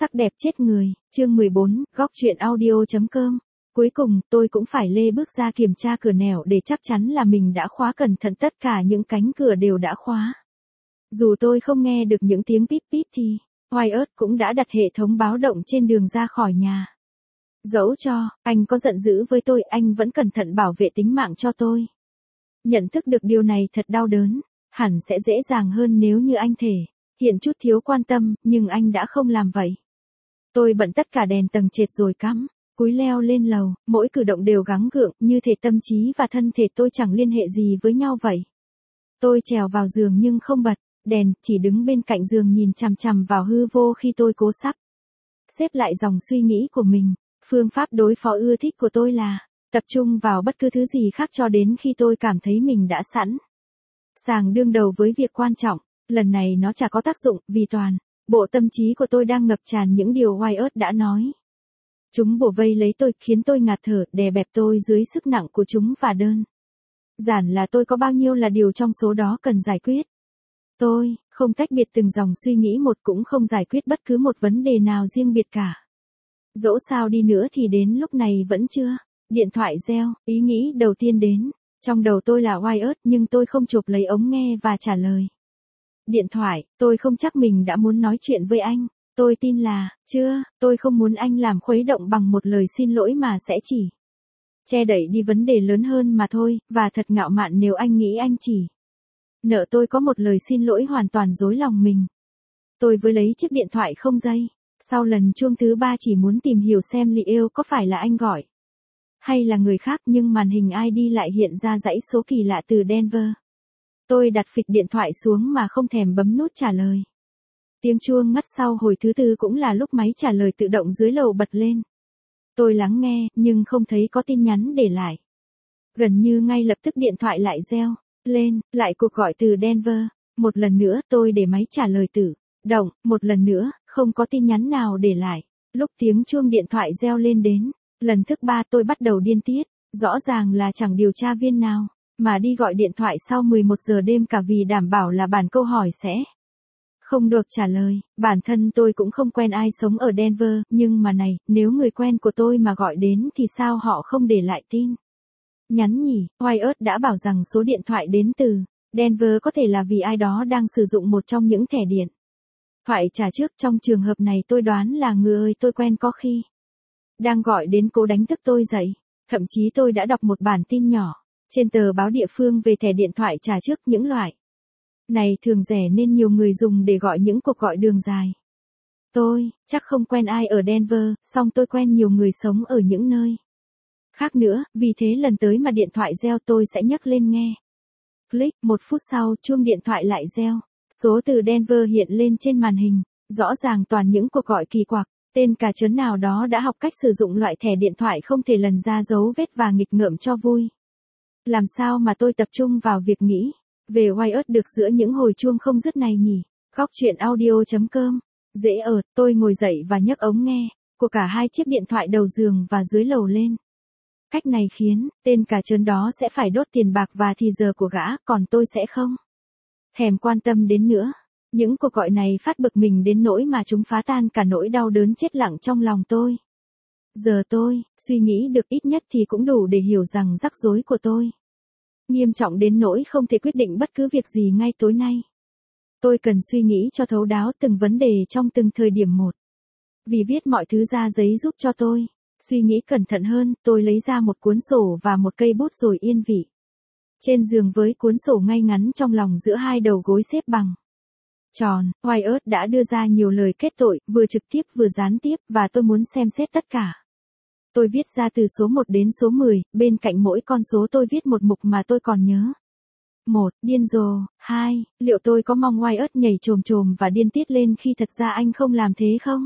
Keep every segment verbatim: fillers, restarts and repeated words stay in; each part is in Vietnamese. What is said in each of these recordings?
Sắc đẹp chết người, chương mười bốn, góc truyện audio.com. Cuối cùng, tôi cũng phải lê bước ra kiểm tra cửa nẻo để chắc chắn là mình đã khóa cẩn thận, tất cả những cánh cửa đều đã khóa. Dù tôi không nghe được những tiếng píp píp thì, Wyatt cũng đã đặt hệ thống báo động trên đường ra khỏi nhà. Dẫu cho, anh có giận dữ với tôi, anh vẫn cẩn thận bảo vệ tính mạng cho tôi. Nhận thức được điều này thật đau đớn, hẳn sẽ dễ dàng hơn nếu như anh thể hiện chút thiếu quan tâm, nhưng anh đã không làm vậy. Tôi bận tất cả đèn tầng trệt rồi cắm cúi leo lên lầu, mỗi cử động đều gắng gượng, như thể tâm trí và thân thể tôi chẳng liên hệ gì với nhau vậy. Tôi trèo vào giường nhưng không bật đèn, chỉ đứng bên cạnh giường nhìn chằm chằm vào hư vô khi tôi cố sắp xếp lại dòng suy nghĩ của mình. Phương pháp đối phó ưa thích của tôi là tập trung vào bất cứ thứ gì khác cho đến khi tôi cảm thấy mình đã sẵn sàng đương đầu với việc quan trọng. Lần này nó chả có tác dụng, vì toàn bộ tâm trí của tôi đang ngập tràn những điều Wyatt đã nói. Chúng bủa vây lấy tôi, khiến tôi ngạt thở, đè bẹp tôi dưới sức nặng của chúng, và đơn giản là tôi có bao nhiêu là điều trong số đó cần giải quyết. Tôi không tách biệt từng dòng suy nghĩ một, cũng không giải quyết bất cứ một vấn đề nào riêng biệt cả. Dẫu sao đi nữa thì đến lúc này vẫn chưa. Điện thoại reo, ý nghĩ đầu tiên đến trong đầu tôi là Wyatt, nhưng tôi không chộp lấy ống nghe và trả lời điện thoại. Tôi không chắc mình đã muốn nói chuyện với anh. Tôi tin là, chưa, tôi không muốn anh làm khuấy động bằng một lời xin lỗi mà sẽ chỉ che đậy đi vấn đề lớn hơn mà thôi, và thật ngạo mạn nếu anh nghĩ anh chỉ nợ tôi có một lời xin lỗi hoàn toàn dối lòng mình. Tôi vừa lấy chiếc điện thoại không dây. Sau lần chuông thứ ba chỉ muốn tìm hiểu xem li êu có phải là anh gọi hay là người khác, nhưng màn hình i đê lại hiện ra dãy số kỳ lạ từ Denver. Tôi đặt phịch điện thoại xuống mà không thèm bấm nút trả lời. Tiếng chuông ngắt sau hồi thứ tư cũng là lúc máy trả lời tự động dưới lầu bật lên. Tôi lắng nghe, nhưng không thấy có tin nhắn để lại. Gần như ngay lập tức điện thoại lại reo lên, lại cuộc gọi từ Denver. Một lần nữa tôi để máy trả lời tự động, một lần nữa, không có tin nhắn nào để lại. Lúc tiếng chuông điện thoại reo lên đến lần thứ ba, tôi bắt đầu điên tiết. Rõ ràng là chẳng điều tra viên nào mà đi gọi điện thoại sau mười một giờ đêm cả vì đảm bảo là bản câu hỏi sẽ không được trả lời. Bản thân tôi cũng không quen ai sống ở Denver, nhưng mà này, nếu người quen của tôi mà gọi đến thì sao họ không để lại tin nhắn nhỉ? Wyatt đã bảo rằng số điện thoại đến từ Denver có thể là vì ai đó đang sử dụng một trong những thẻ điện thoại trả trước. Trong trường hợp này tôi đoán là người tôi quen có khi đang gọi đến cố đánh thức tôi dậy. Thậm chí tôi đã đọc một bản tin nhỏ trên tờ báo địa phương về thẻ điện thoại trả trước. Những loại này thường rẻ nên nhiều người dùng để gọi những cuộc gọi đường dài. Tôi chắc không quen ai ở Denver, song tôi quen nhiều người sống ở những nơi khác nữa, vì thế lần tới mà điện thoại reo tôi sẽ nhấc lên nghe. Click, một phút sau chuông điện thoại lại reo. Số từ Denver hiện lên trên màn hình. Rõ ràng toàn những cuộc gọi kỳ quặc. Tên cà chớn nào đó đã học cách sử dụng loại thẻ điện thoại không thể lần ra dấu vết và nghịch ngợm cho vui. Làm sao mà tôi tập trung vào việc nghĩ về Wyatt được giữa những hồi chuông không dứt này nhỉ? Góc truyện audio.com. Dễ ợt, tôi ngồi dậy và nhấc ống nghe của cả hai chiếc điện thoại đầu giường và dưới lầu lên. Cách này khiến tên cà chớn đó sẽ phải đốt tiền bạc và thì giờ của gã, còn tôi sẽ không thèm quan tâm đến nữa. Những cuộc gọi này phát bực mình đến nỗi mà chúng phá tan cả nỗi đau đớn chết lặng trong lòng tôi. Giờ tôi suy nghĩ được ít nhất thì cũng đủ để hiểu rằng rắc rối của tôi nghiêm trọng đến nỗi không thể quyết định bất cứ việc gì ngay tối nay. Tôi cần suy nghĩ cho thấu đáo từng vấn đề trong từng thời điểm một. Vì viết mọi thứ ra giấy giúp cho tôi suy nghĩ cẩn thận hơn, tôi lấy ra một cuốn sổ và một cây bút rồi yên vị trên giường với cuốn sổ ngay ngắn trong lòng giữa hai đầu gối xếp bằng tròn. Wyatt đã đưa ra nhiều lời kết tội, vừa trực tiếp vừa gián tiếp, và tôi muốn xem xét tất cả. Tôi viết ra từ số một đến số mười, bên cạnh mỗi con số tôi viết một mục mà tôi còn nhớ. một. Điên rồ. hai. Liệu tôi có mong Wyatt nhảy chồm chồm và điên tiết lên khi thật ra anh không làm thế không?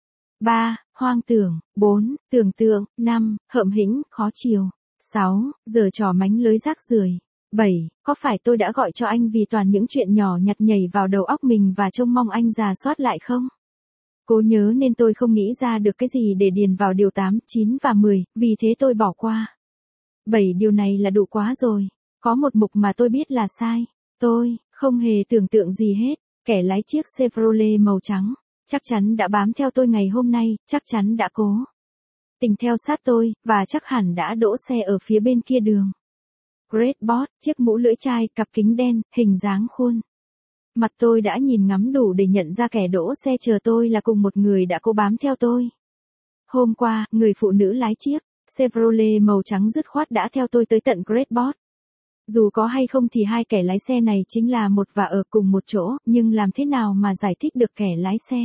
ba. Hoang tưởng. bốn. Tưởng tượng. năm. Hợm hĩnh, khó chiều. sáu. Giở trò mánh lưới rác rưởi. bảy. Có phải tôi đã gọi cho anh vì toàn những chuyện nhỏ nhặt nhảy vào đầu óc mình và trông mong anh rà soát lại không? Cố nhớ nên tôi không nghĩ ra được cái gì để điền vào điều tám, chín và mười, vì thế tôi bỏ qua. bảy điều này là đủ quá rồi. Có một mục mà tôi biết là sai. Tôi không hề tưởng tượng gì hết. Kẻ lái chiếc Chevrolet màu trắng Chắc chắn đã bám theo tôi ngày hôm nay, chắc chắn đã cố tình theo sát tôi, và chắc hẳn đã đỗ xe ở phía bên kia đường. Great Boss, chiếc mũ lưỡi chai, cặp kính đen, hình dáng khuôn mặt tôi đã nhìn ngắm đủ để nhận ra kẻ đỗ xe chờ tôi là cùng một người đã cố bám theo tôi. Hôm qua, người phụ nữ lái chiếc Chevrolet màu trắng dứt khoát đã theo tôi tới tận Great Boss. Dù có hay không thì hai kẻ lái xe này chính là một và ở cùng một chỗ, nhưng làm thế nào mà giải thích được kẻ lái xe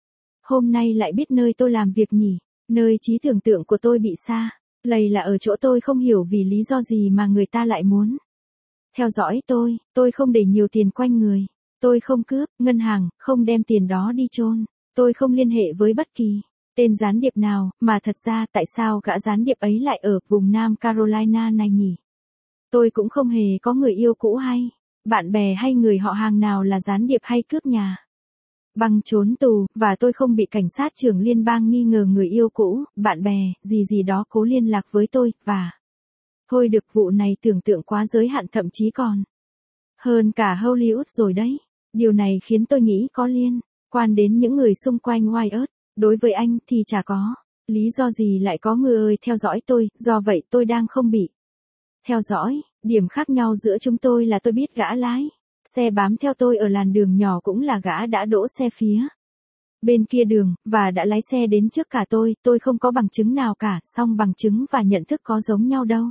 hôm nay lại biết nơi tôi làm việc nhỉ? Nơi trí tưởng tượng của tôi bị xa lầy là ở chỗ tôi không hiểu vì lý do gì mà người ta lại muốn theo dõi tôi. Tôi không để nhiều tiền quanh người, tôi không cướp ngân hàng, không đem tiền đó đi chôn, tôi không liên hệ với bất kỳ tên gián điệp nào, mà thật ra tại sao gã gián điệp ấy lại ở vùng Nam Carolina này nhỉ? Tôi cũng không hề có người yêu cũ hay bạn bè hay người họ hàng nào là gián điệp hay cướp nhà băng trốn tù, và tôi không bị cảnh sát trưởng liên bang nghi ngờ người yêu cũ, bạn bè, gì gì đó cố liên lạc với tôi, và thôi được, vụ này tưởng tượng quá giới hạn, thậm chí còn hơn cả Hollywood rồi đấy. Điều này khiến tôi nghĩ có liên quan đến những người xung quanh Wyatt. Đối với anh thì chả có lý do gì lại có người ơi theo dõi tôi, do vậy tôi đang không bị theo dõi. Điểm khác nhau giữa chúng tôi là tôi biết gã lái xe bám theo tôi ở làn đường nhỏ cũng là gã đã đỗ xe phía bên kia đường, và đã lái xe đến trước cả tôi. Tôi không có bằng chứng nào cả, song bằng chứng và nhận thức có giống nhau đâu.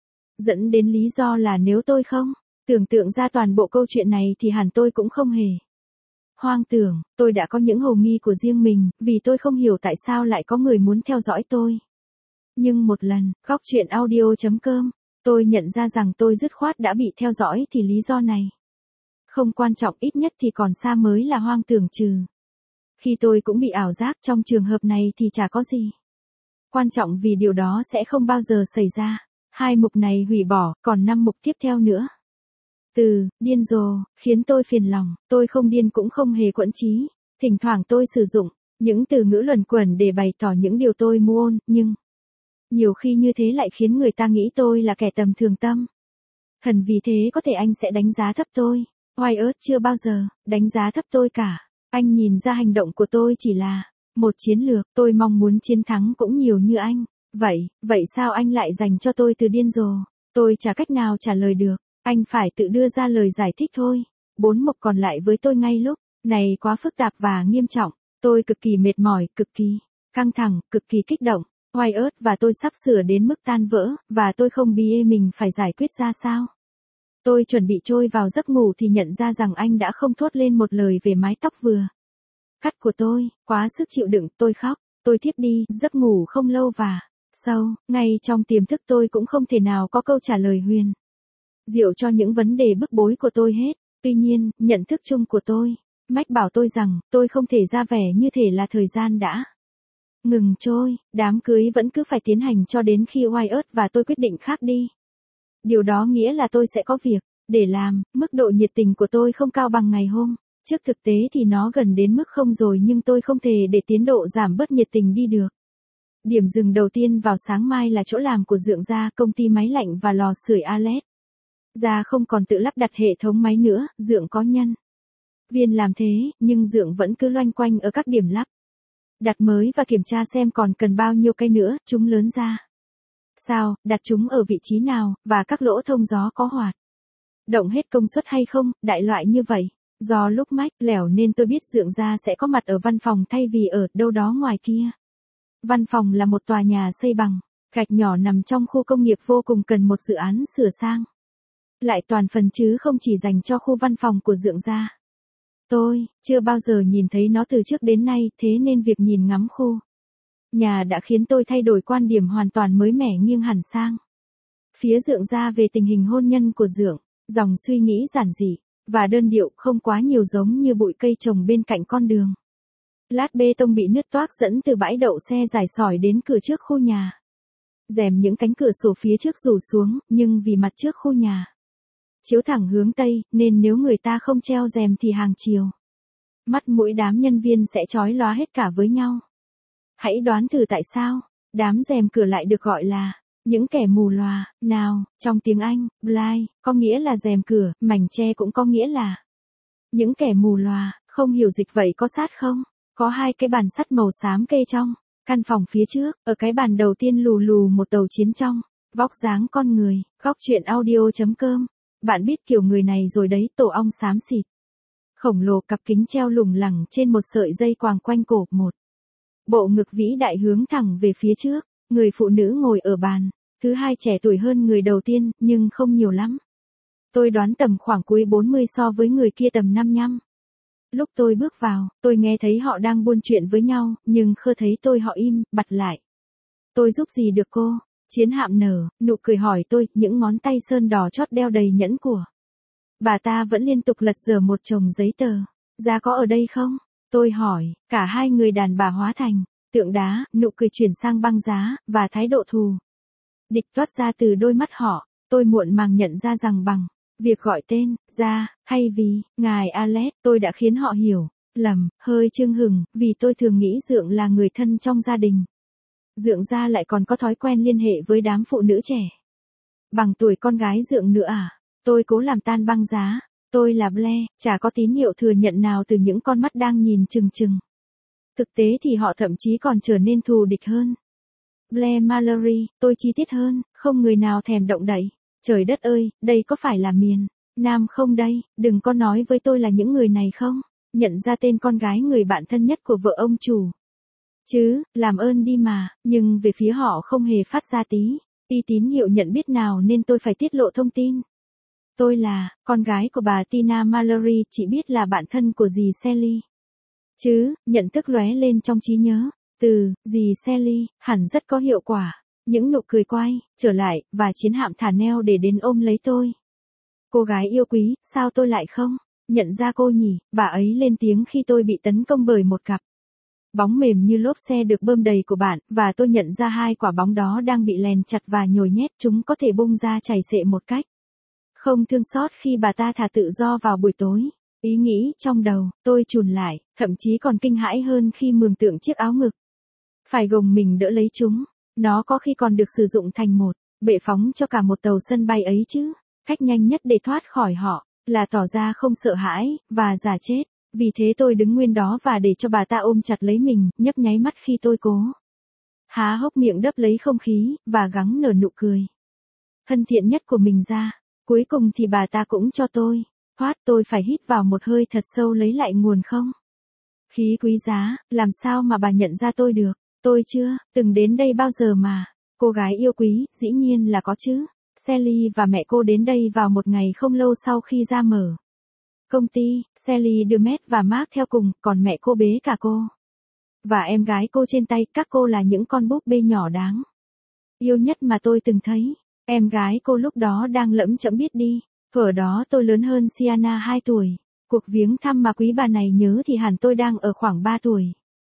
Dẫn đến lý do là nếu tôi không tưởng tượng ra toàn bộ câu chuyện này thì hẳn tôi cũng không hề hoang tưởng. Tôi đã có những hồ nghi của riêng mình, vì tôi không hiểu tại sao lại có người muốn theo dõi tôi. Nhưng một lần, góc chuyện audio chấm com, tôi nhận ra rằng tôi dứt khoát đã bị theo dõi thì lý do này không quan trọng, ít nhất thì còn xa mới là hoang tưởng, trừ khi tôi cũng bị ảo giác. Trong trường hợp này thì chả có gì quan trọng vì điều đó sẽ không bao giờ xảy ra. Hai mục này hủy bỏ, còn năm mục tiếp theo nữa. Từ điên rồ khiến tôi phiền lòng, tôi không điên cũng không hề quẫn trí. Thỉnh thoảng tôi sử dụng những từ ngữ luẩn quẩn để bày tỏ những điều tôi muốn, nhưng nhiều khi như thế lại khiến người ta nghĩ tôi là kẻ tầm thường tâm thần, vì thế có thể anh sẽ đánh giá thấp tôi. Wyatt chưa bao giờ đánh giá thấp tôi cả. Anh nhìn ra hành động của tôi chỉ là một chiến lược. Tôi mong muốn chiến thắng cũng nhiều như anh. Vậy, vậy sao anh lại dành cho tôi từ điên rồ? Tôi chả cách nào trả lời được. Anh phải tự đưa ra lời giải thích thôi. Bốn mục còn lại với tôi ngay lúc này quá phức tạp và nghiêm trọng. Tôi cực kỳ mệt mỏi, cực kỳ căng thẳng, cực kỳ kích động. Wyatt và tôi sắp sửa đến mức tan vỡ, và tôi không biết mình phải giải quyết ra sao. Tôi chuẩn bị trôi vào giấc ngủ thì nhận ra rằng anh đã không thốt lên một lời về mái tóc vừa cắt của tôi. Quá sức chịu đựng, tôi khóc. Tôi thiếp đi, giấc ngủ không lâu và sâu. Ngay trong tiềm thức tôi cũng không thể nào có câu trả lời huyền diệu cho những vấn đề bức bối của tôi hết. Tuy nhiên, nhận thức chung của tôi mách bảo tôi rằng tôi không thể ra vẻ như thể là thời gian đã ngừng trôi. Đám cưới vẫn cứ phải tiến hành cho đến khi Wyatt và tôi quyết định khác đi. Điều đó nghĩa là tôi sẽ có việc để làm. Mức độ nhiệt tình của tôi không cao bằng ngày hôm trước, thực tế thì nó gần đến mức không rồi, nhưng tôi không thể để tiến độ giảm bớt nhiệt tình đi được. Điểm dừng đầu tiên vào sáng mai là chỗ làm của Dượng Gia, công ty máy lạnh và lò sưởi Alex Gia không còn tự lắp đặt hệ thống máy nữa. Dượng có nhân viên làm thế, nhưng Dượng vẫn cứ loanh quanh ở các điểm lắp đặt mới và kiểm tra xem còn cần bao nhiêu cây nữa, chúng lớn ra sao, đặt chúng ở vị trí nào, và các lỗ thông gió có hoạt động hết công suất hay không, đại loại như vậy. Do lúc mách lẻo nên tôi biết Dượng Gia sẽ có mặt ở văn phòng thay vì ở đâu đó ngoài kia. Văn phòng là một tòa nhà xây bằng gạch nhỏ nằm trong khu công nghiệp vô cùng cần một dự án sửa sang lại toàn phần, chứ không chỉ dành cho khu văn phòng của Dượng Gia. Tôi chưa bao giờ nhìn thấy nó từ trước đến nay, thế nên việc nhìn ngắm khu nhà đã khiến tôi thay đổi quan điểm hoàn toàn mới mẻ, nghiêng hẳn sang phía Dượng Gia về tình hình hôn nhân của Dượng. Dòng suy nghĩ giản dị và đơn điệu, không quá nhiều, giống như bụi cây trồng bên cạnh con đường lát bê tông bị nứt toác dẫn từ bãi đậu xe dài sỏi đến cửa trước khu nhà. Rèm những cánh cửa sổ phía trước rủ xuống, nhưng vì mặt trước khu nhà chiếu thẳng hướng Tây, nên nếu người ta không treo rèm thì hàng chiều mắt mũi đám nhân viên sẽ chói lóa hết cả với nhau. Hãy đoán thử tại sao đám rèm cửa lại được gọi là những kẻ mù lòa. Nào, trong tiếng Anh, blind có nghĩa là rèm cửa, mảnh che cũng có nghĩa là những kẻ mù lòa. Không hiểu dịch vậy có sát không? Có hai cái bàn sắt màu xám kê trong căn phòng phía trước, ở cái bàn đầu tiên lù lù một tàu chiến trong, vóc dáng con người, góc truyện audio.com. Bạn biết kiểu người này rồi đấy, tổ ong xám xịt. Khổng lồ, cặp kính treo lủng lẳng trên một sợi dây quàng quanh cổ, một bộ ngực vĩ đại hướng thẳng về phía trước, người phụ nữ ngồi ở bàn thứ hai trẻ tuổi hơn người đầu tiên, nhưng không nhiều lắm. Tôi đoán tầm khoảng cuối bốn mươi so với người kia tầm năm nhăm. Lúc tôi bước vào, tôi nghe thấy họ đang buôn chuyện với nhau, nhưng khơ thấy tôi họ im, bặt lại. Tôi giúp gì được cô? Chiến hạm nở, nụ cười hỏi tôi, những ngón tay sơn đỏ chót đeo đầy nhẫn của bà ta vẫn liên tục lật dở một chồng giấy tờ. Giá có ở đây không? Tôi hỏi, cả hai người đàn bà hóa thành tượng đá, nụ cười chuyển sang băng giá, và thái độ thù địch toát ra từ đôi mắt họ. Tôi muộn màng nhận ra rằng bằng việc gọi tên ra, hay vì ngài Alex, tôi đã khiến họ hiểu lầm, hơi chưng hừng, vì tôi thường nghĩ Dượng là người thân trong gia đình. Dượng gia lại còn có thói quen liên hệ với đám phụ nữ trẻ bằng tuổi con gái Dượng nữa à? Tôi cố làm tan băng giá. Tôi là Blair, chả có tín hiệu thừa nhận nào từ những con mắt đang nhìn chừng chừng. Thực tế thì họ thậm chí còn trở nên thù địch hơn. Blair Mallory, tôi chi tiết hơn, không người nào thèm động đậy. Trời đất ơi, đây có phải là miền Nam không đây? Đừng có nói với tôi là những người này không nhận ra tên con gái người bạn thân nhất của vợ ông chủ. Chứ, làm ơn đi mà, nhưng về phía họ không hề phát ra tí, tí tín hiệu nhận biết nào nên tôi phải tiết lộ thông tin. Tôi là con gái của bà Tina Mallory, chị biết là bạn thân của dì Sally. Chứ, nhận thức lóe lên trong trí nhớ, từ dì Sally, hẳn rất có hiệu quả. Những nụ cười quay trở lại, và chiến hạm thả neo để đến ôm lấy tôi. Cô gái yêu quý, sao tôi lại không nhận ra cô nhỉ? Bà ấy lên tiếng khi tôi bị tấn công bởi một cặp bóng mềm như lốp xe được bơm đầy của bạn, và tôi nhận ra hai quả bóng đó đang bị lèn chặt và nhồi nhét, chúng có thể bung ra chảy xệ một cách không thương xót khi bà ta thả tự do vào buổi tối. Ý nghĩ trong đầu tôi chùn lại, thậm chí còn kinh hãi hơn khi mường tượng chiếc áo ngực phải gồng mình đỡ lấy chúng. Nó có khi còn được sử dụng thành một bệ phóng cho cả một tàu sân bay ấy chứ. Cách nhanh nhất để thoát khỏi họ là tỏ ra không sợ hãi và giả chết. Vì thế tôi đứng nguyên đó và để cho bà ta ôm chặt lấy mình, nhấp nháy mắt khi tôi cố há hốc miệng đấp lấy không khí và gắng nở nụ cười thân thiện nhất của mình ra. Cuối cùng thì bà ta cũng cho tôi thoát. Tôi phải hít vào một hơi thật sâu lấy lại nguồn không khí quý giá. Làm sao mà bà nhận ra tôi được? Tôi chưa từng đến đây bao giờ mà. Cô gái yêu quý, dĩ nhiên là có chứ. Sally và mẹ cô đến đây vào một ngày không lâu sau khi ra mở công ty. Sally đưa Matt và Mark theo cùng, còn mẹ cô bế cả cô và em gái cô trên tay. Các cô là những con búp bê nhỏ đáng yêu nhất mà tôi từng thấy. Em gái cô lúc đó đang lẫm chẫm biết đi. Thuở đó tôi lớn hơn Sienna hai tuổi. Cuộc viếng thăm mà quý bà này nhớ thì hẳn tôi đang ở khoảng ba tuổi.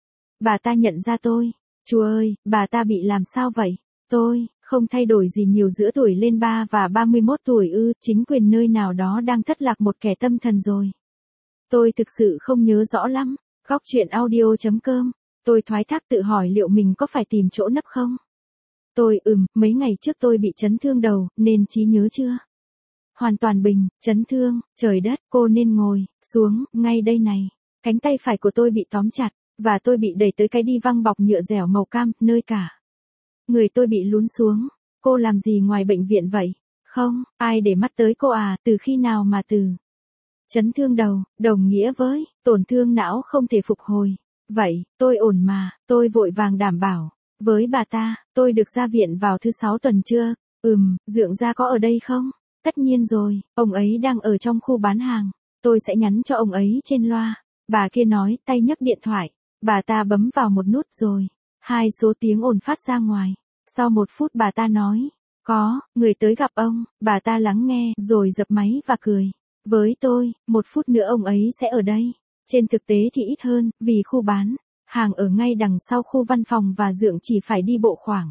Bà ta nhận ra tôi. Chúa ơi, bà ta bị làm sao vậy? Tôi không thay đổi gì nhiều giữa tuổi lên ba và ba mươi mốt tuổi ư? Chính quyền nơi nào đó đang thất lạc một kẻ tâm thần rồi. Tôi thực sự không nhớ rõ lắm. Góc truyện audio.com. Tôi thoái thác tự hỏi liệu mình có phải tìm chỗ nấp không? Tôi ừm, mấy ngày trước tôi bị chấn thương đầu, nên trí nhớ chưa hoàn toàn bình. Chấn thương, trời đất, cô nên ngồi xuống ngay đây này. Cánh tay phải của tôi bị tóm chặt, và tôi bị đẩy tới cái đi văng bọc nhựa dẻo màu cam, nơi cả người tôi bị lún xuống. Cô làm gì ngoài bệnh viện vậy? Không, ai để mắt tới cô à? Từ khi nào mà từ chấn thương đầu, đồng nghĩa với tổn thương não không thể phục hồi. Vậy, tôi ổn mà. Tôi vội vàng đảm bảo với bà ta, tôi được ra viện vào thứ sáu tuần chưa? Ừm, Dượng gia có ở đây không? Tất nhiên rồi, ông ấy đang ở trong khu bán hàng. Tôi sẽ nhắn cho ông ấy trên loa. Bà kia nói, tay nhấc điện thoại. Bà ta bấm vào một nút rồi hai số tiếng ồn phát ra ngoài. Sau một phút bà ta nói, có người tới gặp ông. Bà ta lắng nghe rồi dập máy và cười với tôi. Một phút nữa ông ấy sẽ ở đây. Trên thực tế thì ít hơn, vì khu bán hàng ở ngay đằng sau khu văn phòng và Dượng chỉ phải đi bộ khoảng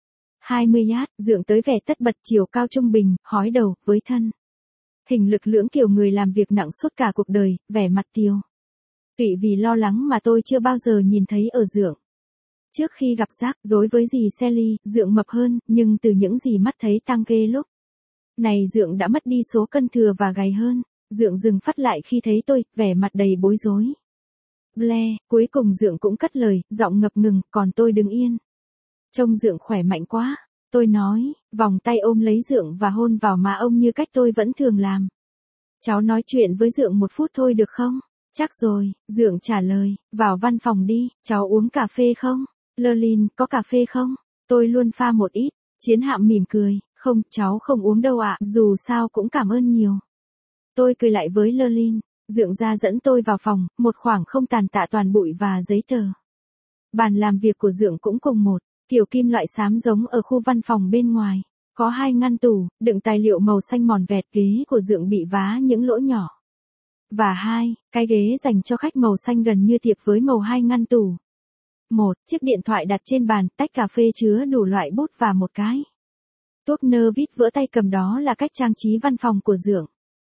hai mươi yard. Dượng tới vẻ tất bật, chiều cao trung bình, hói đầu, với thân hình lực lưỡng kiểu người làm việc nặng suốt cả cuộc đời, vẻ mặt tiều tụy vì lo lắng mà tôi chưa bao giờ nhìn thấy ở Dượng. Trước khi gặp rắc rối với dì Sally, Dượng mập hơn, nhưng từ những gì mắt thấy tăng ghê lúc này Dượng đã mất đi số cân thừa và gầy hơn. Dượng dừng phát lại khi thấy tôi, vẻ mặt đầy bối rối. Ble, cuối cùng Dượng cũng cất lời, giọng ngập ngừng, còn tôi đứng yên. Trông Dượng khỏe mạnh quá. Tôi nói, vòng tay ôm lấy Dượng và hôn vào má ông như cách tôi vẫn thường làm. Cháu nói chuyện với Dượng một phút thôi được không? Chắc rồi, Dượng trả lời, vào văn phòng đi, cháu uống cà phê không? Lurleen, có cà phê không? Tôi luôn pha một ít. Chiến Hạm mỉm cười, không, cháu không uống đâu ạ, dù sao cũng cảm ơn nhiều. Tôi cười lại với Lurleen, Dượng ra dẫn tôi vào phòng, một khoảng không tàn tạ toàn bụi và giấy tờ. Bàn làm việc của Dượng cũng cùng một, kiểu kim loại xám giống ở khu văn phòng bên ngoài. Có hai ngăn tủ, đựng tài liệu màu xanh mòn vẹt, ghế của Dượng bị vá những lỗ nhỏ. Và hai, cái ghế dành cho khách màu xanh gần như tiệp với màu hai ngăn tủ. Một, chiếc điện thoại đặt trên bàn, tách cà phê chứa đủ loại bút và một cái tuốc nơ vít vỡ tay cầm, đó là cách trang trí văn phòng của Dượng.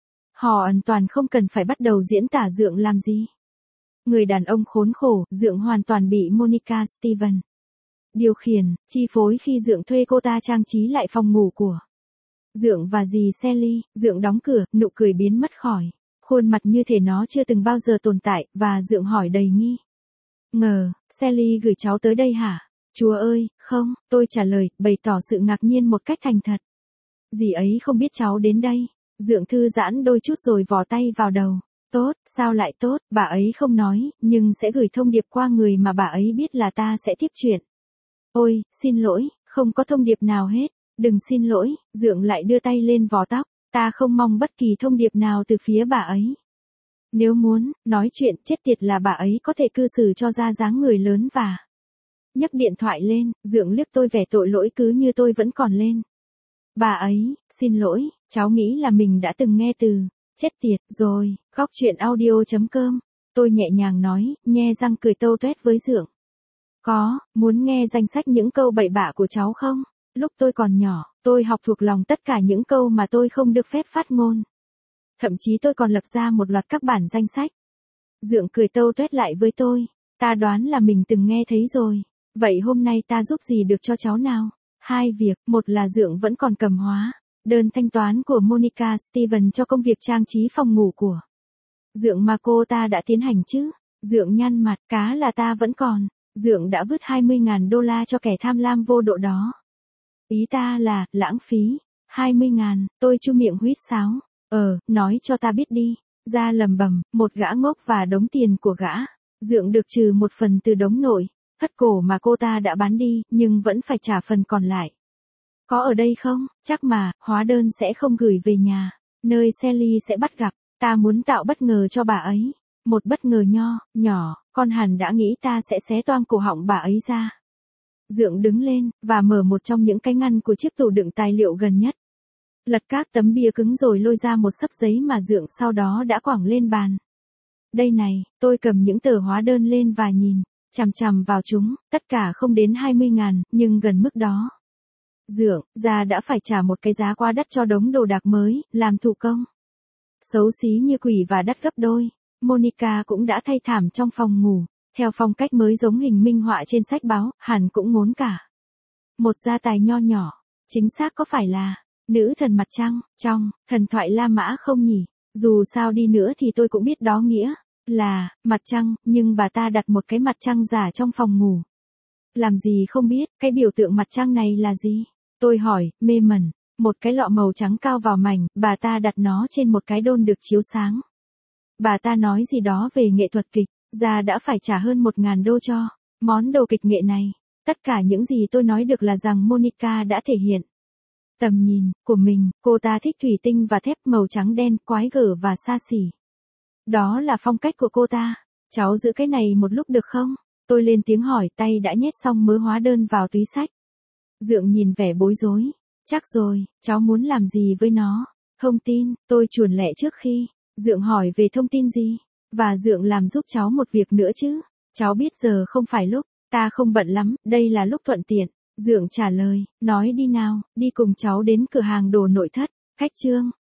Họ hoàn toàn không cần phải bắt đầu diễn tả Dượng làm gì. Người đàn ông khốn khổ, Dượng hoàn toàn bị Monica Steven điều khiển, chi phối khi Dượng thuê cô ta trang trí lại phòng ngủ của Dượng và dì Sally. Dượng đóng cửa, nụ cười biến mất khỏi khuôn mặt như thể nó chưa từng bao giờ tồn tại, và Dượng hỏi đầy nghi ngờ, Sally gửi cháu tới đây hả? Chúa ơi, không, tôi trả lời, bày tỏ sự ngạc nhiên một cách thành thật. Dì ấy không biết cháu đến đây. Dượng thư giãn đôi chút rồi vò tay vào đầu. Tốt, sao lại tốt, bà ấy không nói, nhưng sẽ gửi thông điệp qua người mà bà ấy biết là ta sẽ tiếp chuyện. Ôi, xin lỗi, không có thông điệp nào hết. Đừng xin lỗi, Dượng lại đưa tay lên vò tóc. Ta không mong bất kỳ thông điệp nào từ phía bà ấy. Nếu muốn nói chuyện, chết tiệt là bà ấy có thể cư xử cho ra dáng người lớn và nhấc điện thoại lên. Dượng liếc tôi vẻ tội lỗi cứ như tôi vẫn còn lên. Bà ấy, xin lỗi, cháu nghĩ là mình đã từng nghe từ chết tiệt rồi. Góc chuyện audio chấm com. Tôi nhẹ nhàng nói, nhe răng cười tâu tuét với Dượng. Có, muốn nghe danh sách những câu bậy bạ của cháu không? Lúc tôi còn nhỏ, tôi học thuộc lòng tất cả những câu mà tôi không được phép phát ngôn. Thậm chí tôi còn lập ra một loạt các bản danh sách. Dượng cười tâu tuét lại với tôi. Ta đoán là mình từng nghe thấy rồi. Vậy hôm nay ta giúp gì được cho cháu nào? Hai việc, một là Dượng vẫn còn cầm hóa đơn thanh toán của Monica Steven cho công việc trang trí phòng ngủ của Dượng mà cô ta đã tiến hành chứ? Dượng nhăn mặt, cá là ta vẫn còn. Dượng đã vứt hai mươi ngàn đô la cho kẻ tham lam vô độ đó. Ý ta là, lãng phí. hai mươi ngàn, tôi chu miệng huýt sáo. Ờ, nói cho ta biết đi. Ra lầm bầm, một gã ngốc và đống tiền của gã. Dượng được trừ một phần từ đống nội thất cổ mà cô ta đã bán đi, nhưng vẫn phải trả phần còn lại. Có ở đây không? Chắc mà, hóa đơn sẽ không gửi về nhà, nơi Sally sẽ bắt gặp. Ta muốn tạo bất ngờ cho bà ấy. Một bất ngờ nho, nhỏ, con hẳn đã nghĩ ta sẽ xé toang cổ họng bà ấy ra. Dượng đứng lên, và mở một trong những cái ngăn của chiếc tủ đựng tài liệu gần nhất. Lật các tấm bìa cứng rồi lôi ra một xấp giấy mà Dượng sau đó đã quẳng lên bàn. Đây này, tôi cầm những tờ hóa đơn lên và nhìn chằm chằm vào chúng, tất cả không đến hai mươi ngàn, nhưng gần mức đó. Dượng, già đã phải trả một cái giá quá đắt cho đống đồ đạc mới, làm thủ công. Xấu xí như quỷ và đắt gấp đôi. Monica cũng đã thay thảm trong phòng ngủ, theo phong cách mới giống hình minh họa trên sách báo, hẳn cũng ngốn cả. Một gia tài nho nhỏ, chính xác có phải là nữ thần mặt trăng, trong thần thoại La Mã không nhỉ? Dù sao đi nữa thì tôi cũng biết đó nghĩa là mặt trăng, nhưng bà ta đặt một cái mặt trăng giả trong phòng ngủ. Làm gì không biết, cái biểu tượng mặt trăng này là gì? Tôi hỏi, mê mẩn. Một cái lọ màu trắng cao vào mảnh, bà ta đặt nó trên một cái đôn được chiếu sáng. Bà ta nói gì đó về nghệ thuật kịch, già đã phải trả hơn một ngàn đô cho món đồ kịch nghệ này. Tất cả những gì tôi nói được là rằng Monica đã thể hiện tầm nhìn của mình, cô ta thích thủy tinh và thép màu trắng đen, quái gở và xa xỉ. Đó là phong cách của cô ta. Cháu giữ cái này một lúc được không? Tôi lên tiếng hỏi, tay đã nhét xong mớ hóa đơn vào túi xách. Dượng nhìn vẻ bối rối. Chắc rồi, cháu muốn làm gì với nó? Thông tin, tôi chuồn lẹ trước khi. Dượng hỏi về thông tin gì? Và Dượng làm giúp cháu một việc nữa chứ? Cháu biết giờ không phải lúc, ta không bận lắm, đây là lúc thuận tiện. Dượng trả lời, nói đi nào, đi cùng cháu đến cửa hàng đồ nội thất. Khách trương,